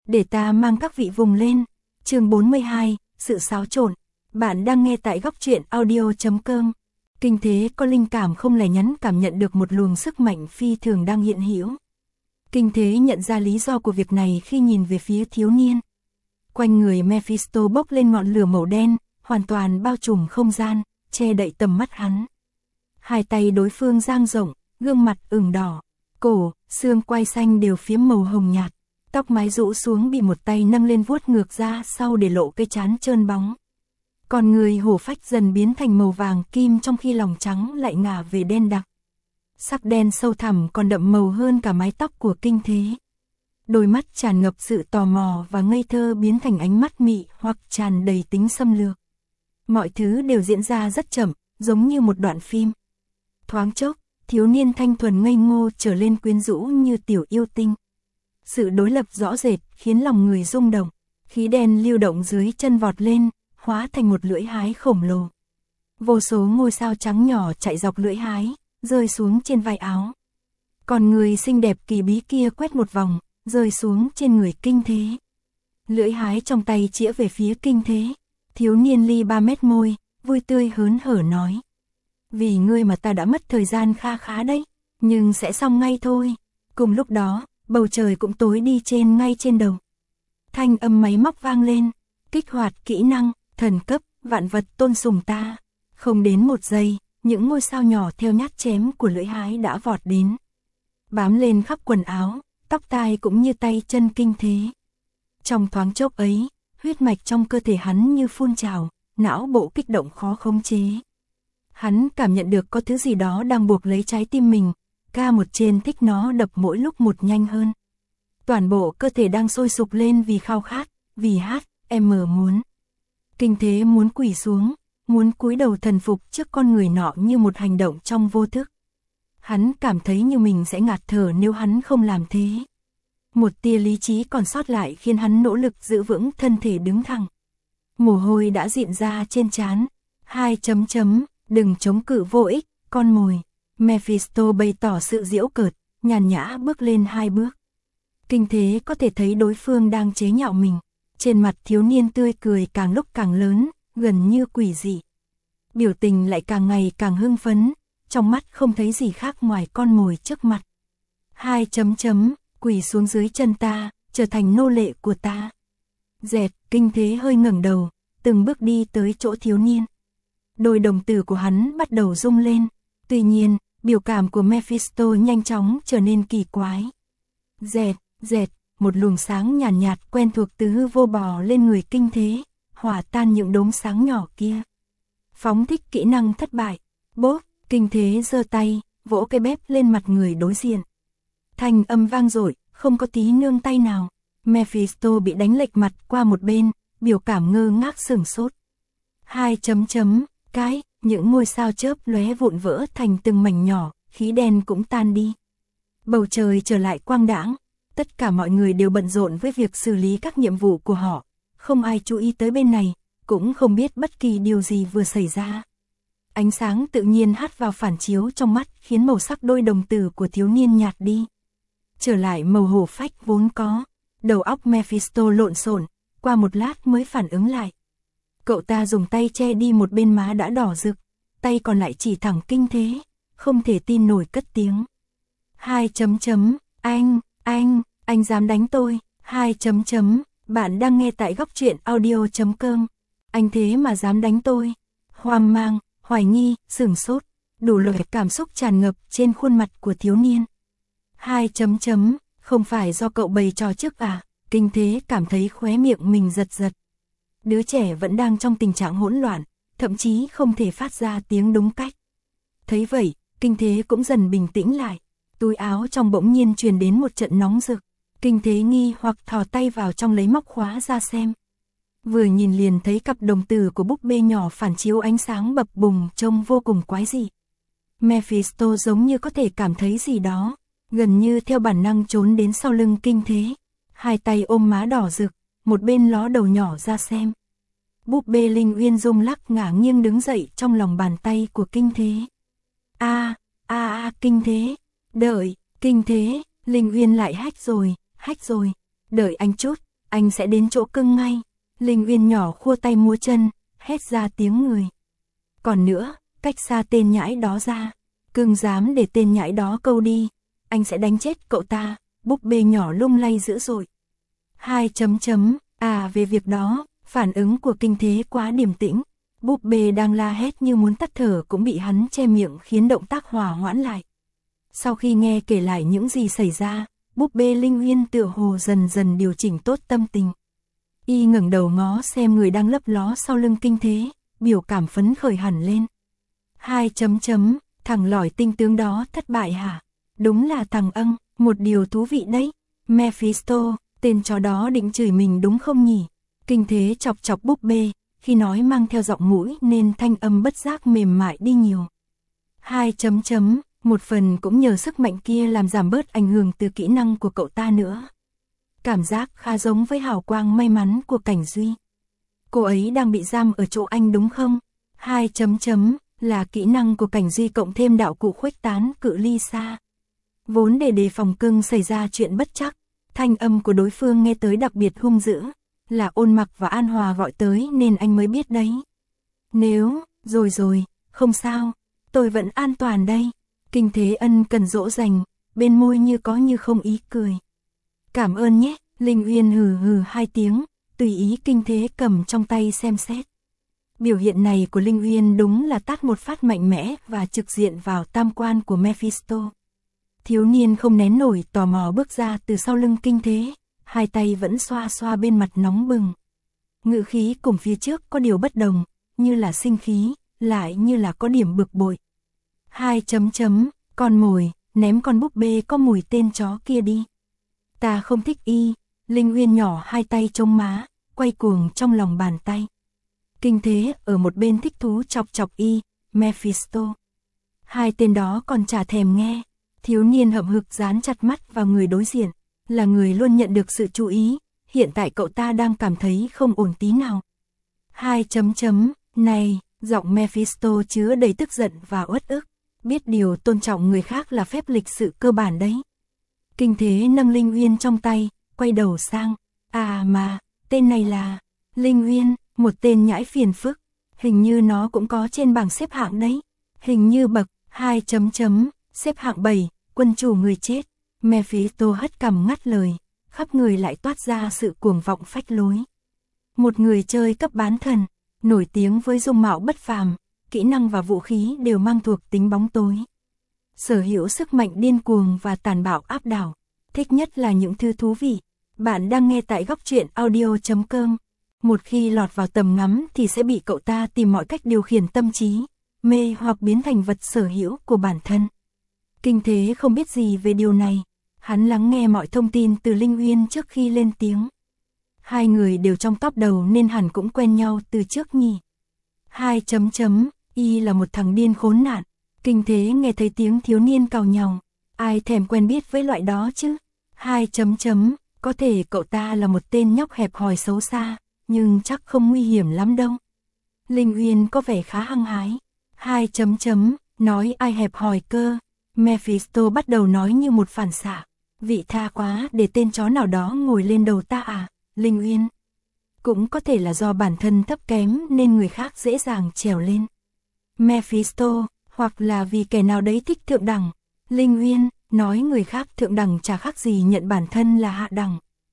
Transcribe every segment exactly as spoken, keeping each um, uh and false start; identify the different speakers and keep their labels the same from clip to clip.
Speaker 1: để ta mang các vị vùng lên. Chương bốn mươi hai, sự xáo trộn. Bạn đang nghe tại góc truyện audio chấm com. Kinh Thế có linh cảm không lẻ nhắn cảm nhận được một luồng sức mạnh phi thường đang hiện hữu. Kinh Thế nhận ra lý do của việc này khi nhìn về phía thiếu niên. Quanh người Mephisto bốc lên ngọn lửa màu đen, hoàn toàn bao trùm không gian, che đậy tầm mắt hắn. Hai tay đối phương dang rộng, gương mặt ửng đỏ, cổ, xương quai xanh đều phiếm màu hồng nhạt, tóc mái rũ xuống bị một tay nâng lên vuốt ngược ra sau để lộ cái trán trơn bóng. Còn người hổ phách dần biến thành màu vàng kim trong khi lòng trắng lại ngả về đen đặc. Sắc đen sâu thẳm còn đậm màu hơn cả mái tóc của Kinh Thế. Đôi mắt tràn ngập sự tò mò và ngây thơ biến thành ánh mắt mị hoặc tràn đầy tính xâm lược. Mọi thứ đều diễn ra rất chậm, giống như một đoạn phim. Thoáng chốc, thiếu niên thanh thuần ngây ngô trở lên quyến rũ như tiểu yêu tinh. Sự đối lập rõ rệt khiến lòng người rung động, khí đen lưu động dưới chân vọt lên, hóa thành một lưỡi hái khổng lồ. Vô số ngôi sao trắng nhỏ chạy dọc lưỡi hái, rơi xuống trên vai áo. Còn người xinh đẹp kỳ bí kia quét một vòng, rơi xuống trên người Kinh Thế. Lưỡi hái trong tay chĩa về phía Kinh Thế. Thiếu niên ly ba mét môi, vui tươi hớn hở nói. Vì ngươi mà ta đã mất thời gian kha khá đấy, nhưng sẽ xong ngay thôi. Cùng lúc đó, bầu trời cũng tối đi trên ngay trên đầu. Thanh âm máy móc vang lên, kích hoạt kỹ năng, thần cấp, vạn vật tôn sùng ta. Không đến một giây, những ngôi sao nhỏ theo nhát chém của lưỡi hái đã vọt đến. Bám lên khắp quần áo, tóc tai cũng như tay chân Kinh Thế. Trong thoáng chốc ấy, huyết mạch trong cơ thể hắn như phun trào, não bộ kích động khó khống chế. Hắn cảm nhận được có thứ gì đó đang buộc lấy trái tim mình, ca một trên thích nó đập mỗi lúc một nhanh hơn. Toàn bộ cơ thể đang sôi sục lên vì khao khát, vì hát, em mở muốn. Kinh Thế muốn quỳ xuống, muốn cúi đầu thần phục trước con người nọ như một hành động trong vô thức. Hắn cảm thấy như mình sẽ ngạt thở nếu hắn không làm thế. Một tia lý trí còn sót lại khiến hắn nỗ lực giữ vững thân thể đứng thẳng. Mồ hôi đã dịn ra trên trán. Hai chấm chấm, đừng chống cự vô ích, con mồi. Mephisto bày tỏ sự giễu cợt, nhàn nhã bước lên hai bước. Kinh Thế có thể thấy đối phương đang chế nhạo mình. Trên mặt thiếu niên tươi cười càng lúc càng lớn, gần như quỷ dị. Biểu tình lại càng ngày càng hưng phấn, trong mắt không thấy gì khác ngoài con mồi trước mặt. Hai chấm chấm, quỳ xuống dưới chân ta, trở thành nô lệ của ta. Dẹt, Kinh Thế hơi ngẩng đầu, từng bước đi tới chỗ thiếu niên. Đôi đồng tử của hắn bắt đầu rung lên, tuy nhiên, biểu cảm của Mephisto nhanh chóng trở nên kỳ quái. Dẹt, dẹt, một luồng sáng nhàn nhạt, nhạt quen thuộc từ hư vô bò lên người Kinh Thế, hòa tan những đốm sáng nhỏ kia. Phóng thích kỹ năng thất bại, bốp, Kinh Thế giơ tay, vỗ cái bếp lên mặt người đối diện. Thanh âm vang dội, không có tí nương tay nào. Mephisto bị đánh lệch mặt qua một bên, biểu cảm ngơ ngác sửng sốt. Hai chấm chấm, cái, những ngôi sao chớp lóe vụn vỡ thành từng mảnh nhỏ, khí đen cũng tan đi. Bầu trời trở lại quang đãng, tất cả mọi người đều bận rộn với việc xử lý các nhiệm vụ của họ, không ai chú ý tới bên này, cũng không biết bất kỳ điều gì vừa xảy ra. Ánh sáng tự nhiên hắt vào phản chiếu trong mắt khiến màu sắc đôi đồng tử của thiếu niên nhạt đi. Trở lại màu hổ phách vốn có, đầu óc Mephisto lộn xộn, qua một lát mới phản ứng lại. Cậu ta dùng tay che đi một bên má đã đỏ rực, tay còn lại chỉ thẳng Kinh Thế, không thể tin nổi cất tiếng. Hai chấm chấm, anh, anh, anh dám đánh tôi, hai chấm chấm, bạn đang nghe tại góc truyện audio chấm com. Anh thế mà dám đánh tôi. Hoang mang, hoài nghi, sửng sốt, đủ loại cảm xúc tràn ngập trên khuôn mặt của thiếu niên. Hai chấm chấm, không phải do cậu bày trò trước à? Kinh Thế cảm thấy khóe miệng mình giật giật. Đứa trẻ vẫn đang trong tình trạng hỗn loạn, thậm chí không thể phát ra tiếng đúng cách. Thấy vậy, Kinh Thế cũng dần bình tĩnh lại. Túi áo trong bỗng nhiên truyền đến một trận nóng rực. Kinh Thế nghi hoặc thò tay vào trong lấy móc khóa ra xem. Vừa nhìn liền thấy cặp đồng tử của búp bê nhỏ phản chiếu ánh sáng bập bùng trông vô cùng quái dị. Mephisto giống như có thể cảm thấy gì đó, gần như theo bản năng trốn đến sau lưng Kinh Thế. Hai tay ôm má đỏ rực, một bên ló đầu nhỏ ra xem. Búp bê Linh Uyên rung lắc ngả nghiêng đứng dậy trong lòng bàn tay của Kinh Thế. A, a a Kinh Thế, đợi, Kinh Thế, Linh Uyên lại hách rồi, hách rồi, đợi anh chút, anh sẽ đến chỗ cưng ngay. Linh Uyên nhỏ khua tay múa chân, hét ra tiếng người. Còn nữa, cách xa tên nhãi đó ra. Cưng dám để tên nhãi đó câu đi, anh sẽ đánh chết cậu ta. Búp bê nhỏ lung lay dữ dội. Hai chấm chấm, à về việc đó, phản ứng của Kinh Thế quá điềm tĩnh. Búp bê đang la hét như muốn tắt thở cũng bị hắn che miệng khiến động tác hòa hoãn lại. Sau khi nghe kể lại những gì xảy ra, búp bê Linh Uyên tựa hồ dần dần điều chỉnh tốt tâm tình. Y ngẩng đầu ngó xem người đang lấp ló sau lưng Kinh Thế, biểu cảm phấn khởi hẳn lên. Hai chấm chấm, thằng lỏi tinh tướng đó thất bại hả? Đúng là thằng âng, một điều thú vị đấy. Mephisto, tên chó đó định chửi mình đúng không nhỉ? Kinh Thế chọc chọc búp bê, khi nói mang theo giọng mũi nên thanh âm bất giác mềm mại đi nhiều. Hai chấm chấm, một phần cũng nhờ sức mạnh kia làm giảm bớt ảnh hưởng từ kỹ năng của cậu ta nữa. Cảm giác khá giống với hào quang may mắn của Cảnh Duy. Cô ấy đang bị giam ở chỗ anh đúng không? Hai chấm chấm, là kỹ năng của Cảnh Duy cộng thêm đạo cụ khuếch tán cự ly xa. Vốn để đề phòng cưng xảy ra chuyện bất trắc, thanh âm của đối phương nghe tới đặc biệt hung dữ, là Ôn Mặc và An Hòa gọi tới nên anh mới biết đấy. Nếu, rồi rồi, không sao, tôi vẫn an toàn đây. Kinh Thế ân cần dỗ dành, bên môi như có như không ý cười. Cảm ơn nhé, Linh Uyên hừ hừ hai tiếng, tùy ý Kinh Thế cầm trong tay xem xét. Biểu hiện này của Linh Uyên đúng là tát một phát mạnh mẽ và trực diện vào tam quan của Mephisto. Thiếu niên không nén nổi tò mò bước ra từ sau lưng Kinh Thế, hai tay vẫn xoa xoa bên mặt nóng bừng. Ngữ khí cùng phía trước có điều bất đồng, như là sinh khí, lại như là có điểm bực bội. Hai chấm chấm, con mồi, ném con búp bê có mùi tên chó kia đi. Ta không thích y. Linh Uyên nhỏ hai tay chống má, quay cuồng trong lòng bàn tay. Kinh Thế ở một bên thích thú chọc chọc y, Mephisto. Hai tên đó còn chả thèm nghe. Thiếu niên hậm hực dán chặt mắt vào người đối diện, là người luôn nhận được sự chú ý, hiện tại cậu ta đang cảm thấy không ổn tí nào. Hai chấm chấm, này, giọng Mephisto chứa đầy tức giận và uất ức, biết điều tôn trọng người khác là phép lịch sự cơ bản đấy. Kinh Thế nâng Linh Uyên trong tay, quay đầu sang, à mà, tên này là, Linh Uyên, một tên nhãi phiền phức, hình như nó cũng có trên bảng xếp hạng đấy, hình như bậc, hai chấm chấm, xếp hạng bảy, quân chủ người chết. Mephisto hất cằm ngắt lời, khắp người lại toát ra sự cuồng vọng phách lối. Một người chơi cấp bán thần, nổi tiếng với dung mạo bất phàm, kỹ năng và vũ khí đều mang thuộc tính bóng tối. Sở hữu sức mạnh điên cuồng và tàn bạo áp đảo, thích nhất là những thứ thú vị. Bạn đang nghe tại góc truyện audio chấm com. Một khi lọt vào tầm ngắm thì sẽ bị cậu ta tìm mọi cách điều khiển tâm trí, mê hoặc biến thành vật sở hữu của bản thân. Kinh Thế không biết gì về điều này, hắn lắng nghe mọi thông tin từ Linh Uyên trước khi lên tiếng. Hai người đều trong top đầu nên hẳn cũng quen nhau từ trước nhỉ. Hai chấm chấm, y là một thằng điên khốn nạn. Kinh Thế nghe thấy tiếng thiếu niên càu nhàu, ai thèm quen biết với loại đó chứ. Hai chấm chấm, có thể cậu ta là một tên nhóc hẹp hòi xấu xa, nhưng chắc không nguy hiểm lắm đâu. Linh Uyên có vẻ khá hăng hái. Hai chấm chấm, nói ai hẹp hòi cơ. Mephisto bắt đầu nói như một phản xạ. Vị tha quá để tên chó nào đó ngồi lên đầu ta à, Linh Uyên. Cũng có thể là do bản thân thấp kém nên người khác dễ dàng trèo lên. Mephisto, hoặc là vì kẻ nào đấy thích thượng đẳng. Linh Uyên, nói người khác thượng đẳng chả khác gì nhận bản thân là hạ đẳng.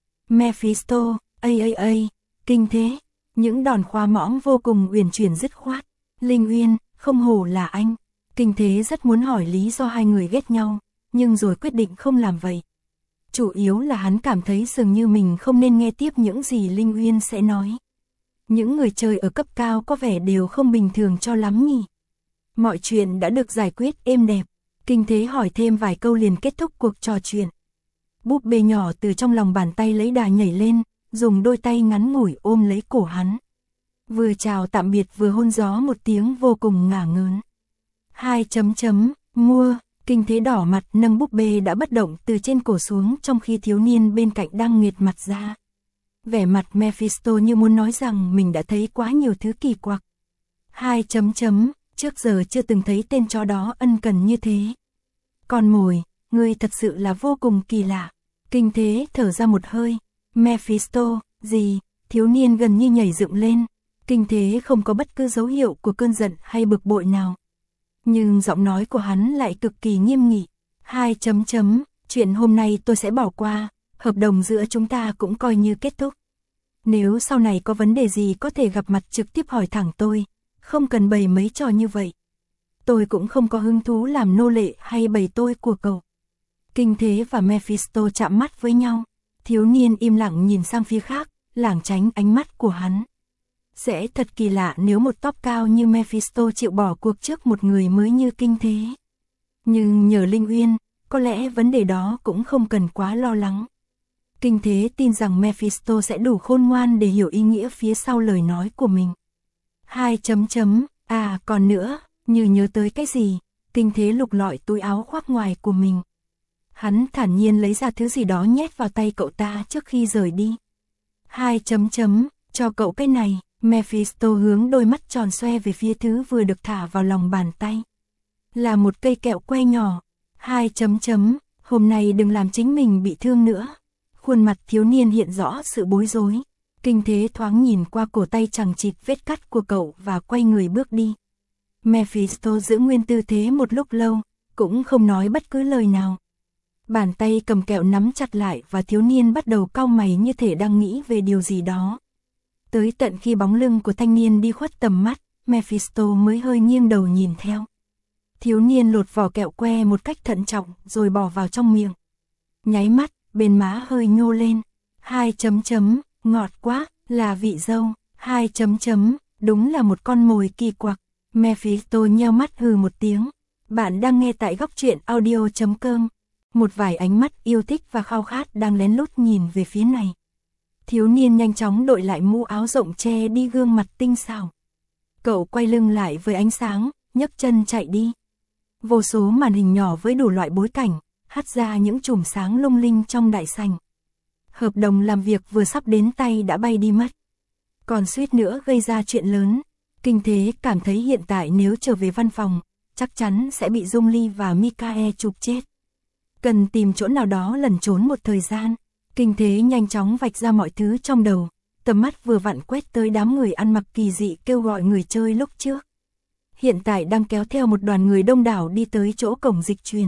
Speaker 1: Mephisto, ây ây ây, Kinh Thế, những đòn khoa mõm vô cùng uyển chuyển dứt khoát. Linh Uyên, không hổ là anh. Kinh Thế rất muốn hỏi lý do hai người ghét nhau, nhưng rồi quyết định không làm vậy. Chủ yếu là hắn cảm thấy dường như mình không nên nghe tiếp những gì Linh Uyên sẽ nói. Những người chơi ở cấp cao có vẻ đều không bình thường cho lắm nhỉ. Mọi chuyện đã được giải quyết êm đẹp. Kinh Thế hỏi thêm vài câu liền kết thúc cuộc trò chuyện. Búp bê nhỏ từ trong lòng bàn tay lấy đà nhảy lên, dùng đôi tay ngắn ngủi ôm lấy cổ hắn. Vừa chào tạm biệt vừa hôn gió một tiếng vô cùng ngả ngớn. Hai chấm chấm, mua, Kinh Thế đỏ mặt nâng búp bê đã bất động từ trên cổ xuống trong khi thiếu niên bên cạnh đang nghiệt mặt ra. Vẻ mặt Mephisto như muốn nói rằng mình đã thấy quá nhiều thứ kỳ quặc. Hai chấm chấm, trước giờ chưa từng thấy tên chó đó ân cần như thế. Con mồi, ngươi thật sự là vô cùng kỳ lạ. Kinh Thế thở ra một hơi, Mephisto, gì? Thiếu niên gần như nhảy dựng lên. Kinh thế không có bất cứ dấu hiệu của cơn giận hay bực bội nào. Nhưng giọng nói của hắn lại cực kỳ nghiêm nghị. Hai chấm chấm, chuyện hôm nay tôi sẽ bỏ qua, hợp đồng giữa chúng ta cũng coi như kết thúc. Nếu sau này có vấn đề gì có thể gặp mặt trực tiếp hỏi thẳng tôi, không cần bày mấy trò như vậy. Tôi cũng không có hứng thú làm nô lệ hay bày tôi của cậu. Kinh thế và Mephisto chạm mắt với nhau. Thiếu niên im lặng nhìn sang phía khác, lảng tránh ánh mắt của hắn. Sẽ thật kỳ lạ nếu một tóc cao như Mephisto chịu bỏ cuộc trước một người mới như Kinh thế. Nhưng nhờ Linh Uyên, có lẽ vấn đề đó cũng không cần quá lo lắng. Kinh thế tin rằng Mephisto sẽ đủ khôn ngoan để hiểu ý nghĩa phía sau lời nói của mình. Hai chấm chấm, à còn nữa, như nhớ tới cái gì, Kinh thế lục lọi túi áo khoác ngoài của mình. Hắn thản nhiên lấy ra thứ gì đó nhét vào tay cậu ta trước khi rời đi. Hai chấm chấm, cho cậu cái này, Mephisto hướng đôi mắt tròn xoe về phía thứ vừa được thả vào lòng bàn tay. Là một cây kẹo que nhỏ. Hai chấm chấm, hôm nay đừng làm chính mình bị thương nữa. Khuôn mặt thiếu niên hiện rõ sự bối rối. Kinh thế thoáng nhìn qua cổ tay chằng chịt vết cắt của cậu và quay người bước đi. Mephisto giữ nguyên tư thế một lúc lâu, cũng không nói bất cứ lời nào. Bàn tay cầm kẹo nắm chặt lại và thiếu niên bắt đầu cau mày như thể đang nghĩ về điều gì đó. Tới tận khi bóng lưng của thanh niên đi khuất tầm mắt, Mephisto mới hơi nghiêng đầu nhìn theo. Thiếu niên lột vỏ kẹo que một cách thận trọng rồi bỏ vào trong miệng. Nháy mắt, bên má hơi nhô lên. Hai chấm chấm, ngọt quá, là vị dâu. Hai chấm chấm, đúng là một con mồi kỳ quặc. Mephisto nheo mắt hừ một tiếng. Bạn đang nghe tại góc truyện audio chấm com. Một vài ánh mắt yêu thích và khao khát đang lén lút nhìn về phía này. Thiếu niên nhanh chóng đội lại mũ áo rộng che đi gương mặt tinh xảo. Cậu quay lưng lại với ánh sáng, nhấc chân chạy đi. Vô số màn hình nhỏ với đủ loại bối cảnh, hắt ra những chùm sáng lung linh trong đại sảnh. Hợp đồng làm việc vừa sắp đến tay đã bay đi mất. Còn suýt nữa gây ra chuyện lớn. Kinh thế cảm thấy hiện tại nếu trở về văn phòng, chắc chắn sẽ bị Dung Ly và Mikae chụp chết. Cần tìm chỗ nào đó lẩn trốn một thời gian. Kinh thế nhanh chóng vạch ra mọi thứ trong đầu. Tầm mắt vừa vặn quét tới đám người ăn mặc kỳ dị kêu gọi người chơi lúc trước. Hiện tại đang kéo theo một đoàn người đông đảo đi tới chỗ cổng dịch truyền.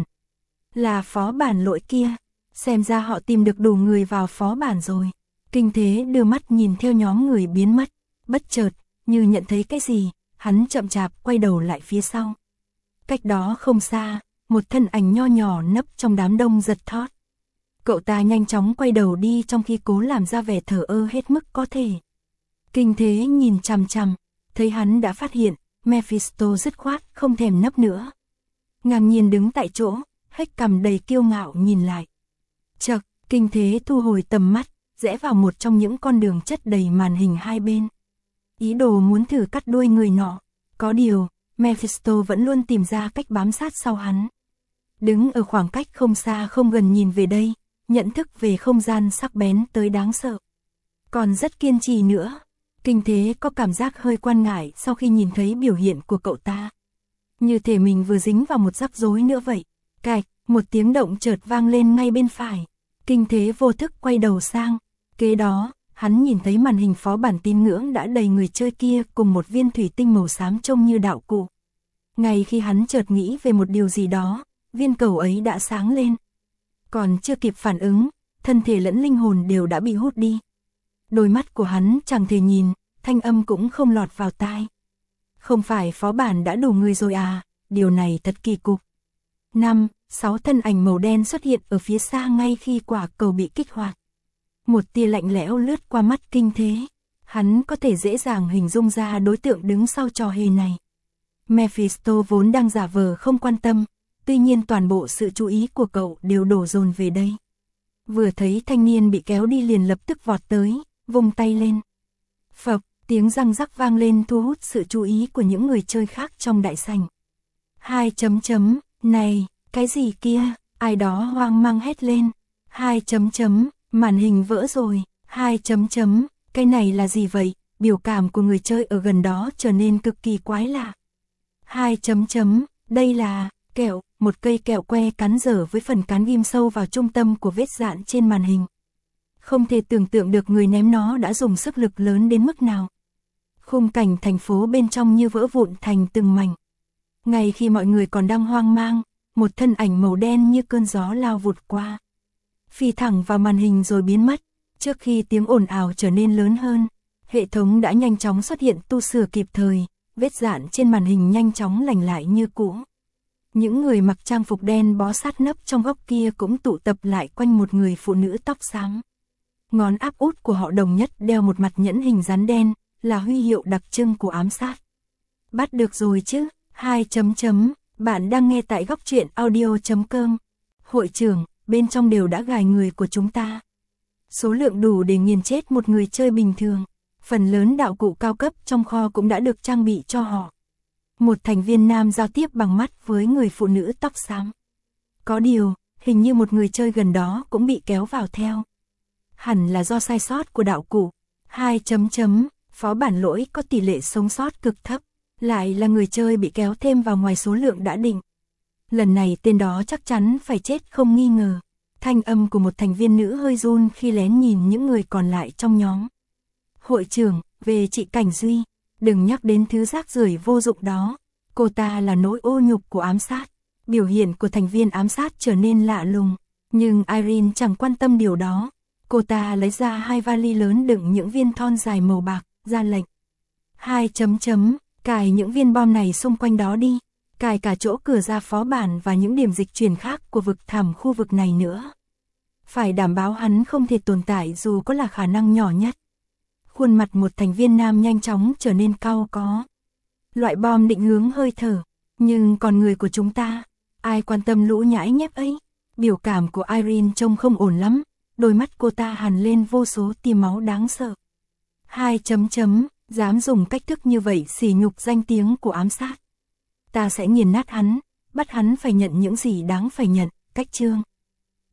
Speaker 1: Là phó bản lỗi kia. Xem ra họ tìm được đủ người vào phó bản rồi. Kinh thế đưa mắt nhìn theo nhóm người biến mất. Bất chợt, như nhận thấy cái gì, hắn chậm chạp quay đầu lại phía sau. Cách đó không xa, một thân ảnh nho nhỏ nấp trong đám đông giật thót. Cậu ta nhanh chóng quay đầu đi trong khi cố làm ra vẻ thờ ơ hết mức có thể. Kinh thế nhìn chằm chằm, thấy hắn đã phát hiện, Mephisto dứt khoát không thèm nấp nữa. Ngang nhiên đứng tại chỗ, hếch cằm đầy kiêu ngạo nhìn lại. Chậc, kinh thế thu hồi tầm mắt, rẽ vào một trong những con đường chất đầy màn hình hai bên. Ý đồ muốn thử cắt đuôi người nọ, có điều, Mephisto vẫn luôn tìm ra cách bám sát sau hắn. Đứng ở khoảng cách không xa không gần nhìn về đây, nhận thức về không gian sắc bén tới đáng sợ. Còn rất kiên trì nữa. Kinh thế có cảm giác hơi quan ngại sau khi nhìn thấy biểu hiện của cậu ta. Như thể mình vừa dính vào một rắc rối nữa vậy. Cạch, một tiếng động chợt vang lên ngay bên phải. Kinh thế vô thức quay đầu sang. Kế đó, hắn nhìn thấy màn hình phó bản tín ngưỡng đã đầy người chơi kia cùng một viên thủy tinh màu xám trông như đạo cụ. Ngay khi hắn chợt nghĩ về một điều gì đó, viên cầu ấy đã sáng lên. Còn chưa kịp phản ứng, thân thể lẫn linh hồn đều đã bị hút đi. Đôi mắt của hắn chẳng thể nhìn, thanh âm cũng không lọt vào tai. Không phải phó bản đã đủ người rồi à, điều này thật kỳ cục. Năm, sáu thân ảnh màu đen xuất hiện ở phía xa ngay khi quả cầu bị kích hoạt. Một tia lạnh lẽo lướt qua mắt kinh thế. Hắn có thể dễ dàng hình dung ra đối tượng đứng sau trò hề này. Mephisto vốn đang giả vờ không quan tâm, tuy nhiên toàn bộ sự chú ý của cậu đều đổ dồn về đây. Vừa thấy thanh niên bị kéo đi liền lập tức vọt tới, vung tay lên. Phập, tiếng răng rắc vang lên thu hút sự chú ý của những người chơi khác trong đại sảnh. Hai chấm chấm, này, cái gì kia, ai đó hoang mang hét lên. Hai chấm chấm, màn hình vỡ rồi. Hai chấm chấm, cái này là gì vậy? Biểu cảm của người chơi ở gần đó trở nên cực kỳ quái lạ. Hai chấm chấm, đây là kẹo, một cây kẹo que cắn dở với phần cán ghim sâu vào trung tâm của vết dạn trên màn hình. Không thể tưởng tượng được người ném nó đã dùng sức lực lớn đến mức nào. Khung cảnh thành phố bên trong như vỡ vụn thành từng mảnh. Ngay khi mọi người còn đang hoang mang, một thân ảnh màu đen như cơn gió lao vụt qua. Phi thẳng vào màn hình rồi biến mất. Trước khi tiếng ồn ào trở nên lớn hơn, hệ thống đã nhanh chóng xuất hiện tu sửa kịp thời, vết rạn trên màn hình nhanh chóng lành lại như cũ. Những người mặc trang phục đen bó sát nấp trong góc kia cũng tụ tập lại quanh một người phụ nữ tóc xám. Ngón áp út của họ đồng nhất đeo một mặt nhẫn hình rắn đen, là huy hiệu đặc trưng của ám sát. Bắt được rồi chứ, hai chấm chấm, bạn đang nghe tại góc truyện audio chấm com. Hội trưởng, bên trong đều đã gài người của chúng ta. Số lượng đủ để nghiền chết một người chơi bình thường. Phần lớn đạo cụ cao cấp trong kho cũng đã được trang bị cho họ. Một thành viên nam giao tiếp bằng mắt với người phụ nữ tóc xám. Có điều, hình như một người chơi gần đó cũng bị kéo vào theo. Hẳn là do sai sót của đạo cụ. hai chấm chấm, phó bản lỗi có tỷ lệ sống sót cực thấp. Lại là người chơi bị kéo thêm vào ngoài số lượng đã định. Lần này tên đó chắc chắn phải chết không nghi ngờ. Thanh âm của một thành viên nữ hơi run khi lén nhìn những người còn lại trong nhóm. Hội trưởng, về chị Cảnh Duy, đừng nhắc đến thứ rác rưởi vô dụng đó. Cô ta là nỗi ô nhục của ám sát. Biểu hiện của thành viên ám sát trở nên lạ lùng. Nhưng Irene chẳng quan tâm điều đó. Cô ta lấy ra hai vali lớn đựng những viên thon dài màu bạc, ra lệnh. hai chấm chấm, cài những viên bom này xung quanh đó đi. Cài cả chỗ cửa ra phó bản và những điểm dịch chuyển khác của vực thẳm khu vực này nữa. Phải đảm bảo hắn không thể tồn tại dù có là khả năng nhỏ nhất. Khuôn mặt một thành viên nam nhanh chóng trở nên cau có. Loại bom định hướng hơi thở, nhưng còn người của chúng ta, ai quan tâm lũ nhãi nhép ấy. Biểu cảm của Irene trông không ổn lắm, đôi mắt cô ta hằn lên vô số tia máu đáng sợ. hai chấm chấm, dám dùng cách thức như vậy sỉ nhục danh tiếng của ám sát. Ta sẽ nghiền nát hắn, bắt hắn phải nhận những gì đáng phải nhận, cách chương.